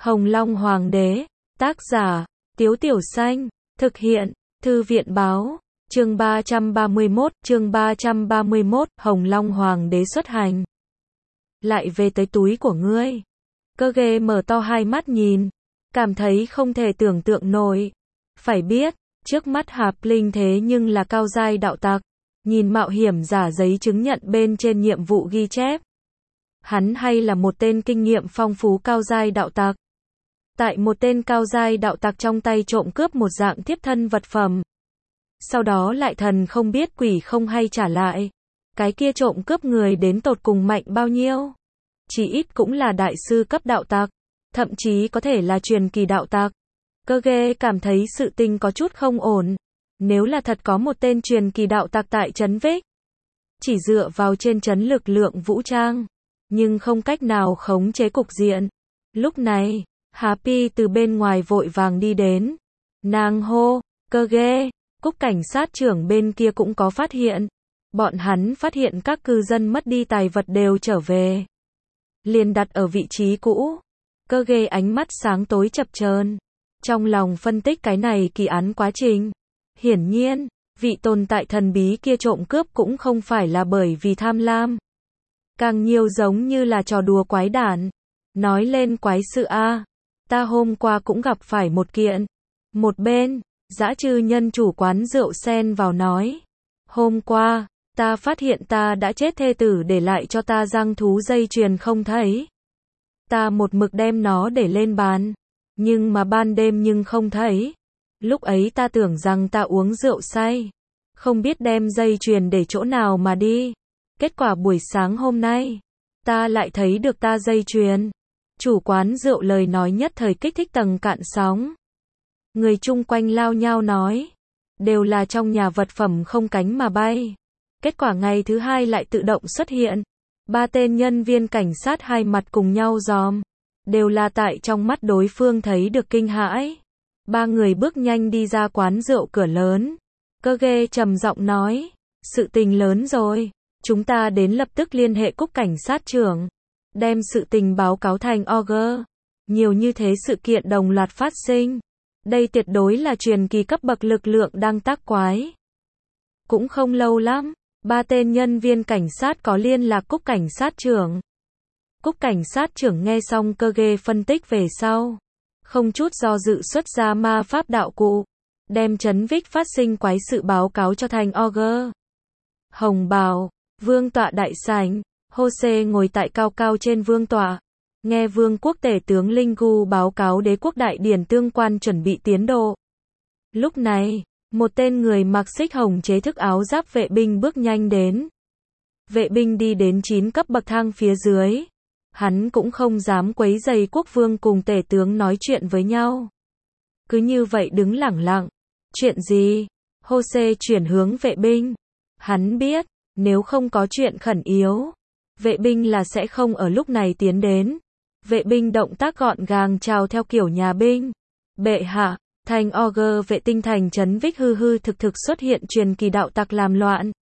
Hồng Long Hoàng đế, tác giả, Tiếu Tiểu Xanh, thực hiện, Thư viện Báo, chương 331, Hồng Long Hoàng đế xuất hành. Lại về tới túi của ngươi. Cơ ghê mở to hai mắt nhìn, cảm thấy không thể tưởng tượng nổi. Phải biết, trước mắt Hạp Linh thế nhưng là cao giai đạo tặc, nhìn mạo hiểm giả giấy chứng nhận bên trên nhiệm vụ ghi chép. Hắn hay là một tên kinh nghiệm phong phú cao giai đạo tặc. Tại một tên cao giai đạo tặc trong tay trộm cướp một dạng thiếp thân vật phẩm. Sau đó lại thần không biết quỷ không hay trả lại. Cái kia trộm cướp người đến tột cùng mạnh bao nhiêu? Chỉ ít cũng là đại sư cấp đạo tặc, thậm chí có thể là truyền kỳ đạo tặc. Cơ ghê cảm thấy sự tình có chút không ổn. Nếu là thật có một tên truyền kỳ đạo tặc tại trấn Vích, chỉ dựa vào trên trấn lực lượng vũ trang, nhưng không cách nào khống chế cục diện. Lúc này, Happy từ bên ngoài vội vàng đi đến. Nàng hô, cơ ghê, Cúc cảnh sát trưởng bên kia cũng có phát hiện. Bọn hắn phát hiện các cư dân mất đi tài vật đều trở về. Liền đặt ở vị trí cũ. Cơ ghê ánh mắt sáng tối chập chờn, trong lòng phân tích cái này kỳ án quá trình. Hiển nhiên, vị tồn tại thần bí kia trộm cướp cũng không phải là bởi vì tham lam. Càng nhiều giống như là trò đùa quái đản. Nói lên quái sự a, ta hôm qua cũng gặp phải một kiện. Một bên, dã trư nhân chủ quán rượu xen vào nói. Hôm qua, ta phát hiện ta đã chết thê tử để lại cho ta giang thú dây chuyền không thấy. Ta một mực đem nó để lên bàn. Nhưng mà ban đêm nhưng không thấy. Lúc ấy ta tưởng rằng ta uống rượu say. Không biết đem dây chuyền để chỗ nào mà đi. Kết quả buổi sáng hôm nay, ta lại thấy được ta dây chuyền. Chủ quán rượu lời nói nhất thời kích thích tầng cạn sóng. Người chung quanh lao nhao nói. Đều là trong nhà vật phẩm không cánh mà bay. Kết quả ngày thứ hai lại tự động xuất hiện. 3 tên nhân viên cảnh sát hai mặt cùng nhau giòm. Đều là tại trong mắt đối phương thấy được kinh hãi. 3 người bước nhanh đi ra quán rượu cửa lớn. Cơ ghê trầm giọng nói. Sự tình lớn rồi. Chúng ta đến lập tức liên hệ Cúc cảnh sát trưởng. Đem sự tình báo cáo thành Auger. Nhiều như thế sự kiện đồng loạt phát sinh. Đây tuyệt đối là truyền kỳ cấp bậc lực lượng đang tác quái. Cũng không lâu lắm, 3 tên nhân viên cảnh sát có liên lạc Cúc cảnh sát trưởng. Cúc cảnh sát trưởng nghe xong cơ ghê phân tích về sau. Không chút do dự xuất ra ma pháp đạo cụ. Đem trấn Vích phát sinh quái sự báo cáo cho thành Auger. Hồng bào, vương tọa đại sảnh. Jose ngồi tại cao cao trên vương tọa. Nghe vương quốc tể tướng Linh Gu báo cáo đế quốc đại điển tương quan chuẩn bị tiến độ. Lúc này, một tên người mặc xích hồng chế thức áo giáp vệ binh bước nhanh đến. Vệ binh đi đến 9 cấp bậc thang phía dưới. Hắn cũng không dám quấy rầy quốc vương cùng tể tướng nói chuyện với nhau. Cứ như vậy đứng lẳng lặng. Chuyện gì? Jose chuyển hướng vệ binh. Hắn biết, nếu không có chuyện khẩn yếu, vệ binh là sẽ không ở lúc này tiến đến. Vệ binh động tác gọn gàng chào theo kiểu nhà binh. Bệ hạ, thành Auger vệ tinh thành trấn Vích hư thực xuất hiện truyền kỳ đạo tặc làm loạn.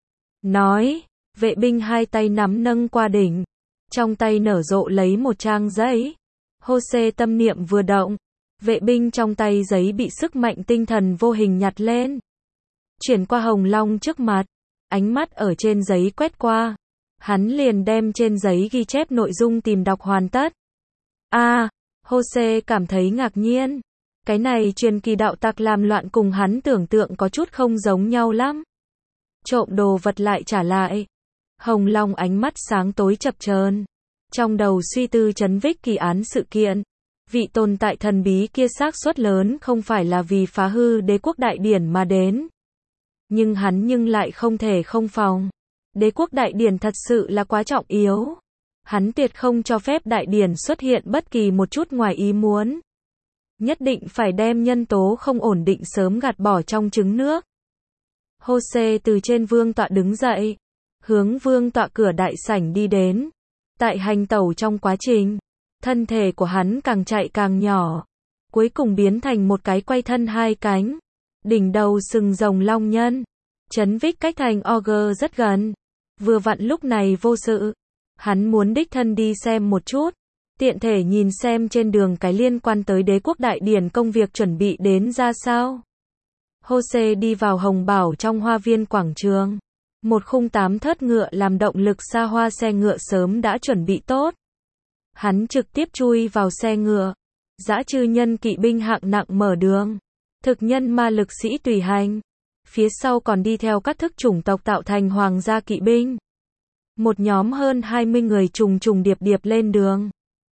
Nói, vệ binh hai tay nắm nâng qua đỉnh. Trong tay nở rộ lấy một trang giấy. Jose tâm niệm vừa động. Vệ binh trong tay giấy bị sức mạnh tinh thần vô hình nhặt lên. Chuyển qua Hồng Long trước mặt. Ánh mắt ở trên giấy quét qua. Hắn liền đem trên giấy ghi chép nội dung tìm đọc hoàn tất. Jose cảm thấy ngạc nhiên. Cái này truyền kỳ đạo tặc làm loạn cùng hắn tưởng tượng có chút không giống nhau lắm. Trộm đồ vật lại trả lại. Hồng Long ánh mắt sáng tối chập chờn, trong đầu suy tư trấn Vích kỳ án sự kiện. Vị tồn tại thần bí kia xác suất lớn không phải là vì phá hư đế quốc đại điển mà đến. Nhưng hắn lại không thể không phòng. Đế quốc đại điển thật sự là quá trọng yếu. Hắn tuyệt không cho phép đại điển xuất hiện bất kỳ một chút ngoài ý muốn. Nhất định phải đem nhân tố không ổn định sớm gạt bỏ trong trứng nước. Jose từ trên vương tọa đứng dậy. Hướng vương tọa cửa đại sảnh đi đến. Tại hành tẩu trong quá trình, thân thể của hắn càng chạy càng nhỏ. Cuối cùng biến thành một cái quay thân hai cánh. Đỉnh đầu sừng rồng long nhân. Trấn Vích cách thành Auger rất gần. Vừa vặn lúc này vô sự. Hắn muốn đích thân đi xem một chút. tiện thể nhìn xem trên đường cái liên quan tới đế quốc đại điển công việc chuẩn bị đến ra sao. Jose đi vào Hồng Bảo trong hoa viên quảng trường. Một khung 8 thớt ngựa làm động lực xa hoa xe ngựa sớm đã chuẩn bị tốt. Hắn trực tiếp chui vào xe ngựa. Dã chư nhân kỵ binh hạng nặng mở đường. Thực nhân ma lực sĩ tùy hành. Phía sau còn đi theo các thức chủng tộc tạo thành hoàng gia kỵ binh. Một nhóm hơn 20 người trùng trùng điệp điệp lên đường.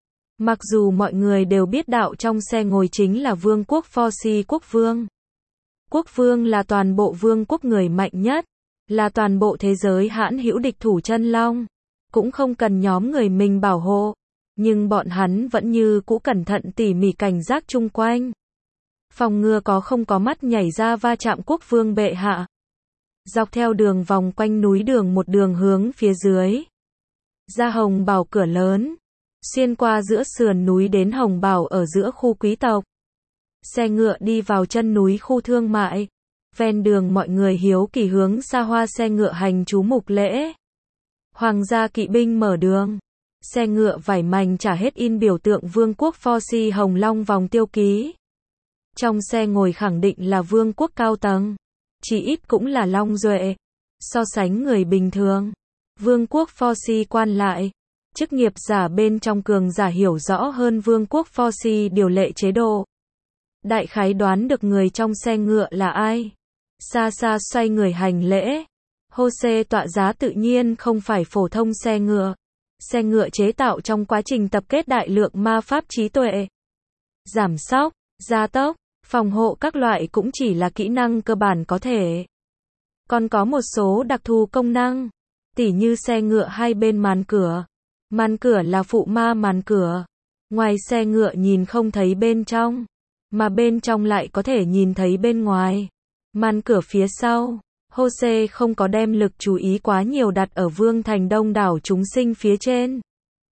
Mặc dù mọi người đều biết đạo trong xe ngồi chính là vương quốc Forci quốc vương. Quốc vương là toàn bộ vương quốc người mạnh nhất, là toàn bộ thế giới hãn hữu địch thủ chân long, cũng không cần nhóm người mình bảo hộ, nhưng bọn hắn vẫn như cũ cẩn thận tỉ mỉ cảnh giác chung quanh. Phòng ngừa có không có mắt nhảy ra va chạm quốc vương bệ hạ. Dọc theo đường vòng quanh núi đường một đường hướng phía dưới. Ra Hồng Bảo cửa lớn. Xuyên qua giữa sườn núi đến Hồng Bảo ở giữa khu quý tộc. Xe ngựa đi vào chân núi khu thương mại. Ven đường mọi người hiếu kỳ hướng xa hoa xe ngựa hành chú mục lễ. Hoàng gia kỵ binh mở đường. Xe ngựa vải mảnh trả hết in biểu tượng vương quốc Forci Hồng Long vòng tiêu ký. Trong xe ngồi khẳng định là vương quốc cao tầng. Chỉ ít cũng là long duệ. So sánh người bình thường. Vương quốc Forci quan lại. Chức nghiệp giả bên trong cường giả hiểu rõ hơn vương quốc Forci điều lệ chế độ. Đại khái đoán được người trong xe ngựa là ai. Xa xa xoay người hành lễ. Jose tọa giá tự nhiên không phải phổ thông xe ngựa. Xe ngựa chế tạo trong quá trình tập kết đại lượng ma pháp trí tuệ. Giảm sóc, gia tốc, phòng hộ các loại cũng chỉ là kỹ năng cơ bản có thể. Còn có một số đặc thù công năng. Tỉ như xe ngựa hai bên màn cửa. Màn cửa là phụ ma màn cửa. Ngoài xe ngựa nhìn không thấy bên trong. Mà bên trong lại có thể nhìn thấy bên ngoài. Màn cửa phía sau. Jose không có đem lực chú ý quá nhiều đặt ở vương thành đông đảo chúng sinh phía trên.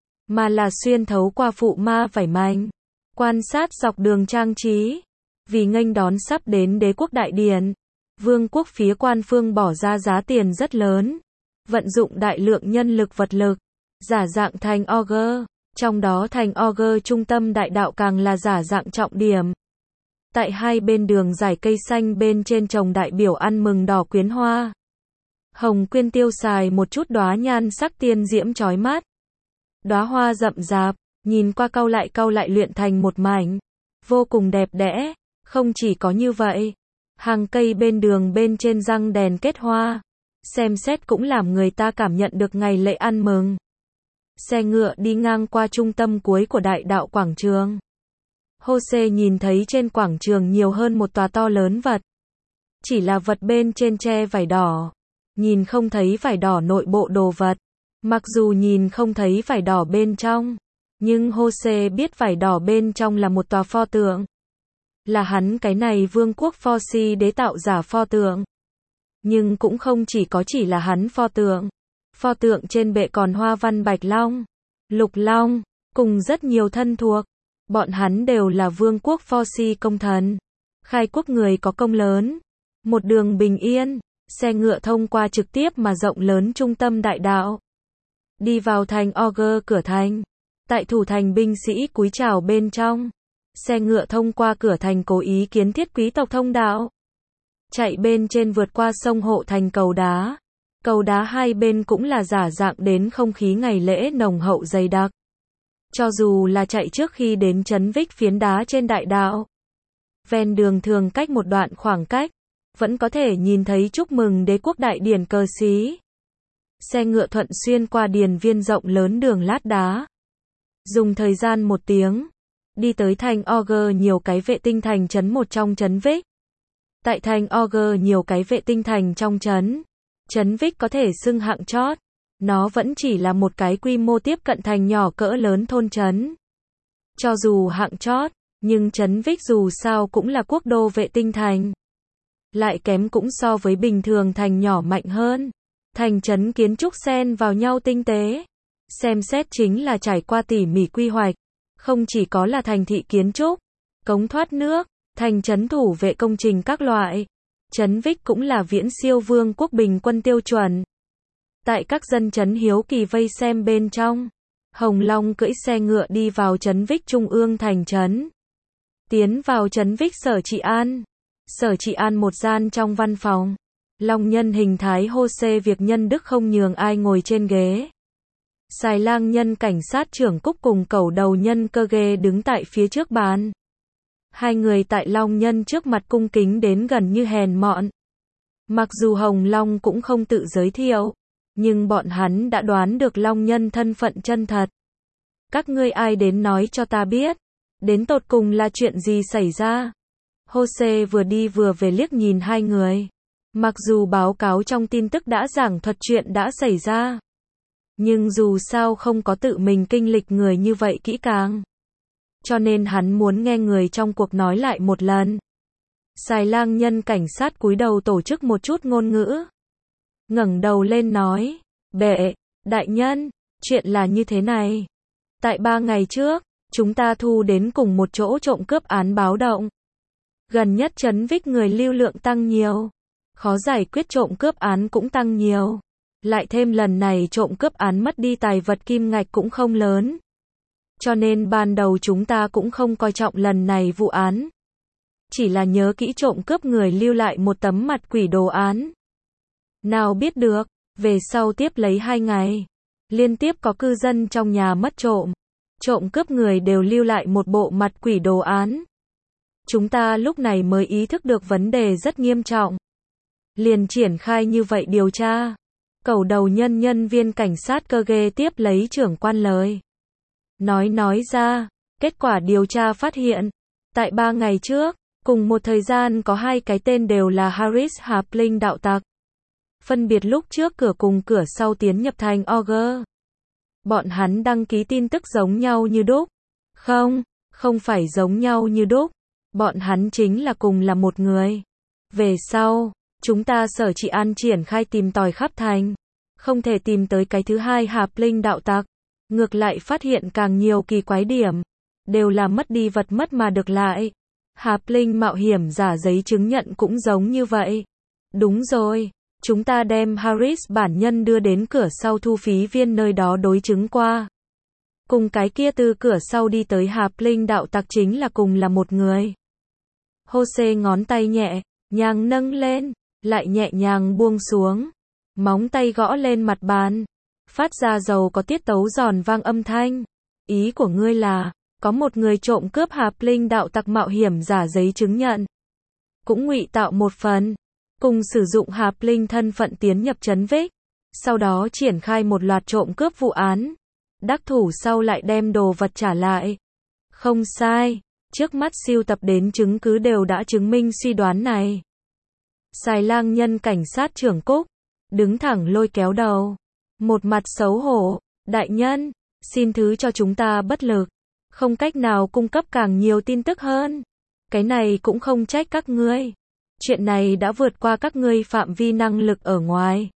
Mà là xuyên thấu qua phụ ma vải mảnh. Quan sát dọc đường trang trí. Vì nghênh đón sắp đến đế quốc đại điển. Vương quốc phía quan phương bỏ ra giá tiền rất lớn. Vận dụng đại lượng nhân lực vật lực. Giả dạng thành Ogre. Trong đó thành Ogre trung tâm đại đạo càng là giả dạng trọng điểm. Tại hai bên đường dải cây xanh bên trên trồng đại biểu ăn mừng đỏ quyến hoa. Hồng quyên tiêu xài một chút đóa nhan sắc tiên diễm chói mắt. Đóa hoa rậm rạp, nhìn qua cau lại luyện thành một mảnh. Vô cùng đẹp đẽ. Không chỉ có như vậy. Hàng cây bên đường bên trên răng đèn kết hoa. Xem xét cũng làm người ta cảm nhận được ngày lễ ăn mừng. Xe ngựa đi ngang qua trung tâm cuối của đại đạo quảng trường. Jose nhìn thấy trên quảng trường nhiều hơn một tòa to lớn vật. Chỉ là vật bên trên che vải đỏ. Nhìn không thấy vải đỏ nội bộ đồ vật. Mặc dù nhìn không thấy vải đỏ bên trong. Nhưng Jose biết vải đỏ bên trong là một tòa pho tượng. Là hắn cái này vương quốc Forci đế tạo giả pho tượng. Nhưng cũng không chỉ là hắn pho tượng. Pho tượng trên bệ còn hoa văn bạch long, lục long, cùng rất nhiều thân thuộc. Bọn hắn đều là vương quốc Forci công thần. Khai quốc người có công lớn. Một đường bình yên, xe ngựa thông qua trực tiếp mà rộng lớn trung tâm đại đạo. Đi vào thành Ogre cửa thành. Tại thủ thành binh sĩ cúi chào bên trong. Xe ngựa thông qua cửa thành cố ý kiến thiết quý tộc thông đạo. Chạy bên trên vượt qua sông hộ thành cầu đá. Cầu đá hai bên cũng là giả dạng đến không khí ngày lễ nồng hậu dày đặc. Cho dù là chạy trước khi đến trấn Vích phiến đá trên đại đạo. Ven đường thường cách một đoạn khoảng cách. Vẫn có thể nhìn thấy chúc mừng đế quốc đại điển cờ xí. Xe ngựa thuận xuyên qua điền viên rộng lớn đường lát đá. Dùng thời gian 1 tiếng. Đi tới thành Ogre nhiều cái vệ tinh thành trấn một trong trấn Vích. Tại thành Ogre nhiều cái vệ tinh thành trong trấn. Trấn Vích có thể xưng hạng chót. Nó vẫn chỉ là một cái quy mô tiếp cận thành nhỏ cỡ lớn thôn trấn. Cho dù hạng chót, nhưng trấn Vích dù sao cũng là quốc đô vệ tinh thành. Lại kém cũng so với bình thường thành nhỏ mạnh hơn. Thành trấn kiến trúc xen vào nhau tinh tế. Xem xét chính là trải qua tỉ mỉ quy hoạch. Không chỉ có là thành thị kiến trúc, cống thoát nước, thành trấn thủ vệ công trình các loại. Trấn Vích cũng là viễn siêu vương quốc bình quân tiêu chuẩn. Tại các dân trấn hiếu kỳ vây xem bên trong. Hồng Long cưỡi xe ngựa đi vào trấn Vích trung ương thành trấn. Tiến vào trấn Vích Sở Trị An. Sở Trị An một gian trong văn phòng. Long nhân hình thái hô xê việc nhân đức không nhường ai ngồi trên ghế. Xài lang nhân cảnh sát trưởng Cúc cùng cẩu đầu nhân cơ ghê đứng tại phía trước bàn. Hai người tại Long nhân trước mặt cung kính đến gần như hèn mọn. Mặc dù Hồng Long cũng không tự giới thiệu, nhưng bọn hắn đã đoán được Long nhân thân phận chân thật. Các ngươi ai đến nói cho ta biết, đến tột cùng là chuyện gì xảy ra? Jose vừa đi vừa về liếc nhìn hai người. Mặc dù báo cáo trong tin tức đã giảng thuật chuyện đã xảy ra, nhưng dù sao không có tự mình kinh lịch người như vậy kỹ càng. Cho nên hắn muốn nghe người trong cuộc nói lại một lần. Xài lang nhân cảnh sát cúi đầu tổ chức một chút ngôn ngữ. Ngẩng đầu lên nói, bệ, đại nhân, chuyện là như thế này. Tại 3 ngày trước, chúng ta thu đến cùng một chỗ trộm cướp án báo động. Gần nhất trấn Vích người lưu lượng tăng nhiều. Khó giải quyết trộm cướp án cũng tăng nhiều. Lại thêm lần này trộm cướp án mất đi tài vật kim ngạch cũng không lớn. Cho nên ban đầu chúng ta cũng không coi trọng lần này vụ án. Chỉ là nhớ kỹ trộm cướp người lưu lại một tấm mặt quỷ đồ án. Nào biết được, về sau tiếp lấy 2 ngày. Liên tiếp có cư dân trong nhà mất trộm. Trộm cướp người đều lưu lại một bộ mặt quỷ đồ án. Chúng ta lúc này mới ý thức được vấn đề rất nghiêm trọng. Liền triển khai như vậy điều tra. Cẩu đầu nhân viên cảnh sát cơ ghê tiếp lấy trưởng quan lời. Nói ra, kết quả điều tra phát hiện, tại 3 ngày trước, cùng một thời gian có 2 cái tên đều là Harris Hapling đạo tặc. Phân biệt lúc trước cửa cùng cửa sau tiến nhập thành Auger. Bọn hắn đăng ký tin tức giống nhau như đúc. Không phải giống nhau như đúc. Bọn hắn chính là cùng là một người. Về sau, chúng ta Sở Trị An triển khai tìm tòi khắp thành. Không thể tìm tới cái thứ hai Hapling đạo tặc. Ngược lại phát hiện càng nhiều kỳ quái điểm. Đều là mất đi vật mất mà được lại. Hapling mạo hiểm giả giấy chứng nhận cũng giống như vậy. Đúng rồi. Chúng ta đem Harris bản nhân đưa đến cửa sau thu phí viên nơi đó đối chứng qua. Cùng cái kia từ cửa sau đi tới Hapling đạo tặc chính là cùng là một người. Jose ngón tay nhẹ nhàng nâng lên, lại nhẹ nhàng buông xuống. Móng tay gõ lên mặt bàn. Phát ra dầu có tiết tấu giòn vang âm thanh. Ý của ngươi là, có một người trộm cướp Hapling đạo tặc mạo hiểm giả giấy chứng nhận. Cũng ngụy tạo một phần. Cùng sử dụng Hapling thân phận tiến nhập trấn Vích. Sau đó triển khai một loạt trộm cướp vụ án. Đắc thủ sau lại đem đồ vật trả lại. Không sai. Trước mắt siêu tập đến chứng cứ đều đã chứng minh suy đoán này. Xài lang nhân cảnh sát trưởng Cúc. Đứng thẳng lôi kéo đầu. Một mặt xấu hổ. Đại nhân, xin thứ cho chúng ta bất lực. Không cách nào cung cấp càng nhiều tin tức hơn. Cái này cũng không trách các ngươi. Chuyện này đã vượt qua các ngươi phạm vi năng lực ở ngoài.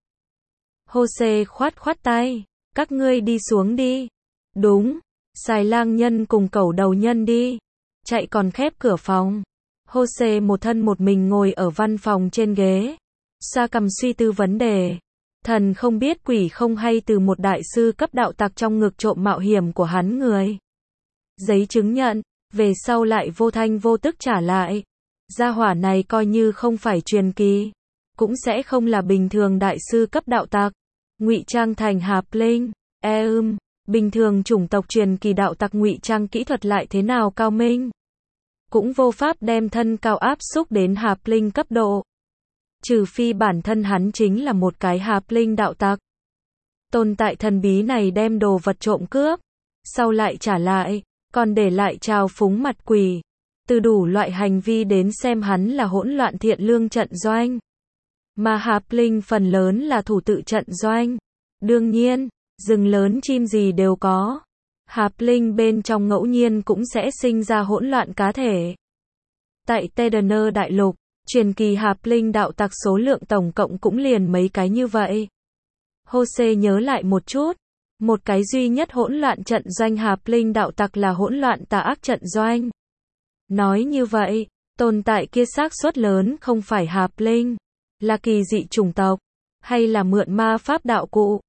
Jose khoát tay. Các ngươi đi xuống đi. Đúng. Xài lang nhân cùng cẩu đầu nhân đi. Chạy còn khép cửa phòng. Jose một thân một mình ngồi ở văn phòng trên ghế. Sa cầm suy tư vấn đề. Thần không biết quỷ không hay từ một đại sư cấp đạo tặc trong ngực trộm mạo hiểm của hắn người. Giấy chứng nhận. Về sau lại vô thanh vô tức trả lại. Gia hỏa này coi như không phải truyền kỳ, cũng sẽ không là bình thường đại sư cấp đạo tặc. Ngụy trang thành Hapling, bình thường chủng tộc truyền kỳ đạo tặc ngụy trang kỹ thuật lại thế nào cao minh, cũng vô pháp đem thân cao áp xúc đến Hapling cấp độ. Trừ phi bản thân hắn chính là một cái Hapling đạo tặc. Tồn tại thần bí này đem đồ vật trộm cướp, sau lại trả lại, còn để lại trào phúng mặt quỷ. Từ đủ loại hành vi đến xem hắn là hỗn loạn thiện lương trận doanh. Mà Hapling phần lớn là thủ tự trận doanh. Đương nhiên, rừng lớn chim gì đều có. Hapling bên trong ngẫu nhiên cũng sẽ sinh ra hỗn loạn cá thể. Tại Tedener đại lục, truyền kỳ Hapling đạo tặc số lượng tổng cộng cũng liền mấy cái như vậy. Jose nhớ lại một chút. Một cái duy nhất hỗn loạn trận doanh Hapling đạo tặc là hỗn loạn tà ác trận doanh. Nói như vậy, tồn tại kia xác suất lớn không phải Hapling, là kỳ dị chủng tộc, hay là mượn ma pháp đạo cụ.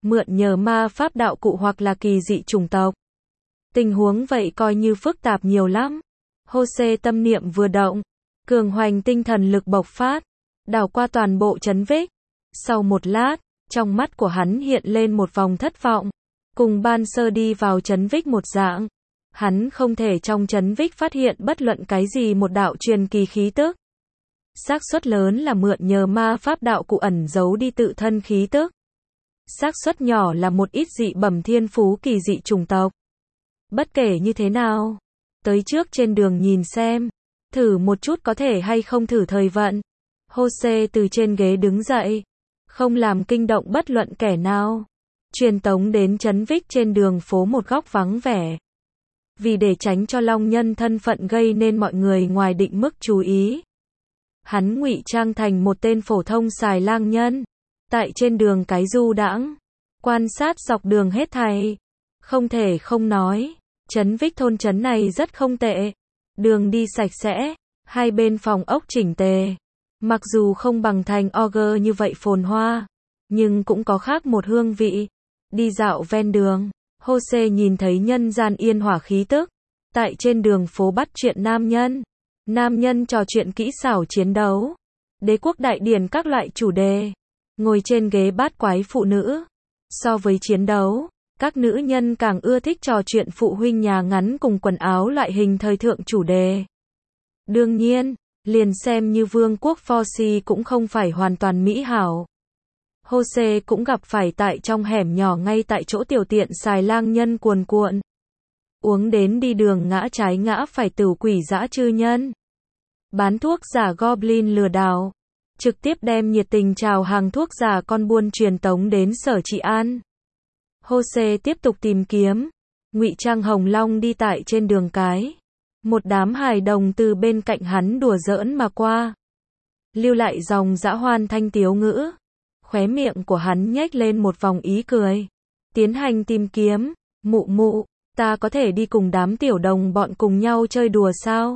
mượn nhờ ma pháp đạo cụ hoặc là kỳ dị chủng tộc. Tình huống vậy coi như phức tạp nhiều lắm. Jose tâm niệm vừa động, cường hoành tinh thần lực bộc phát, đảo qua toàn bộ trấn Vích. Sau một lát, trong mắt của hắn hiện lên một vòng thất vọng. Cùng ban sơ đi vào trấn Vích một dạng. Hắn không thể trong trấn Vích phát hiện bất luận cái gì một đạo truyền kỳ khí tức. Xác suất lớn là mượn nhờ ma pháp đạo cụ ẩn giấu đi tự thân khí tức. Xác suất nhỏ là một ít dị bẩm thiên phú kỳ dị chủng tộc. Bất kể như thế nào, tới trước trên đường nhìn xem, thử một chút có thể hay không thử thời vận. Jose từ trên ghế đứng dậy, không làm kinh động bất luận kẻ nào. Truyền tống đến trấn Vích trên đường phố một góc vắng vẻ. Vì để tránh cho Long Nhân thân phận gây nên mọi người ngoài định mức chú ý. Hắn ngụy trang thành một tên phổ thông xài lang nhân. Tại trên đường cái du đãng, quan sát dọc đường hết thảy. Không thể không nói, trấn Vích thôn trấn này rất không tệ. Đường đi sạch sẽ, hai bên phòng ốc chỉnh tề. Mặc dù không bằng thành Auger như vậy phồn hoa, nhưng cũng có khác một hương vị. Đi dạo ven đường, Jose nhìn thấy nhân gian yên hòa khí tức. Tại trên đường phố bắt chuyện nam nhân. Nam nhân trò chuyện kỹ xảo chiến đấu, đế quốc đại điển các loại chủ đề. Ngồi trên ghế bát quái phụ nữ. So với chiến đấu, các nữ nhân càng ưa thích trò chuyện phụ huynh nhà ngắn cùng quần áo loại hình thời thượng chủ đề. Đương nhiên, liền xem như vương quốc Forcy cũng không phải hoàn toàn mỹ hảo. Jose cũng gặp phải tại trong hẻm nhỏ ngay tại chỗ tiểu tiện xài lang nhân cuồn cuộn. Uống đến đi đường ngã trái ngã phải tửu quỷ dã chư nhân. Bán thuốc giả Goblin lừa đảo. Trực tiếp đem nhiệt tình chào hàng thuốc giả con buôn truyền tống đến sở trị an. Jose tiếp tục tìm kiếm. Ngụy trang Hồng Long đi tại trên đường cái. Một đám hài đồng từ bên cạnh hắn đùa giỡn mà qua. Lưu lại dòng dã hoan thanh tiếu ngữ. Khóe miệng của hắn nhếch lên một vòng ý cười. Tiến hành tìm kiếm. Mụ mụ, ta có thể đi cùng đám tiểu đồng bọn cùng nhau chơi đùa sao?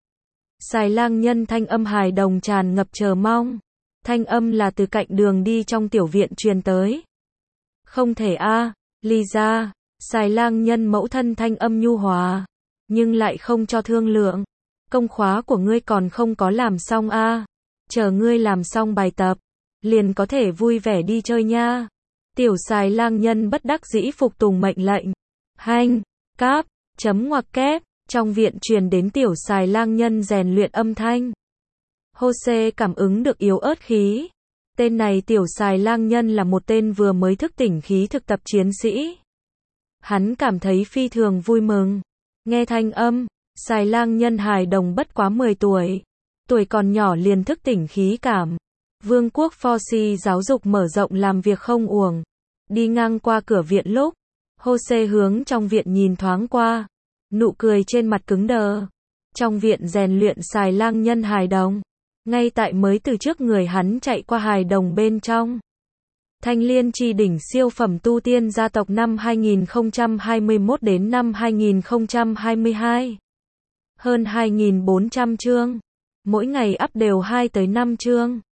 Xài lang nhân thanh âm hài đồng tràn ngập chờ mong. Thanh âm là từ cạnh đường đi trong tiểu viện truyền tới. Không thể a, Lisa. Xài lang nhân mẫu thân thanh âm nhu hòa, nhưng lại không cho thương lượng. Công khóa của ngươi còn không có làm xong a. Chờ ngươi làm xong bài tập, liền có thể vui vẻ đi chơi nha. Tiểu xài lang nhân bất đắc dĩ phục tùng mệnh lệnh. Hanh, cáp, chấm ngoặc kép. Trong viện truyền đến tiểu xài lang nhân rèn luyện âm thanh. Jose cảm ứng được yếu ớt khí. Tên này tiểu xài lang nhân là một tên vừa mới thức tỉnh khí thực tập chiến sĩ. Hắn cảm thấy phi thường vui mừng. Nghe thanh âm, xài lang nhân hài đồng bất quá 10 tuổi. Tuổi còn nhỏ liền thức tỉnh khí cảm. Vương quốc Forcy giáo dục mở rộng làm việc không uổng. Đi ngang qua cửa viện lúc, Jose hướng trong viện nhìn thoáng qua. Nụ cười trên mặt cứng đờ. Trong viện rèn luyện xài lang nhân hài đồng. Ngay tại mới từ trước người hắn chạy qua hài đồng bên trong. Thanh Liên Chi đỉnh siêu phẩm tu tiên gia tộc năm 2021 đến năm 2022. Hơn 2.400 chương. Mỗi ngày up đều 2 tới 5 chương.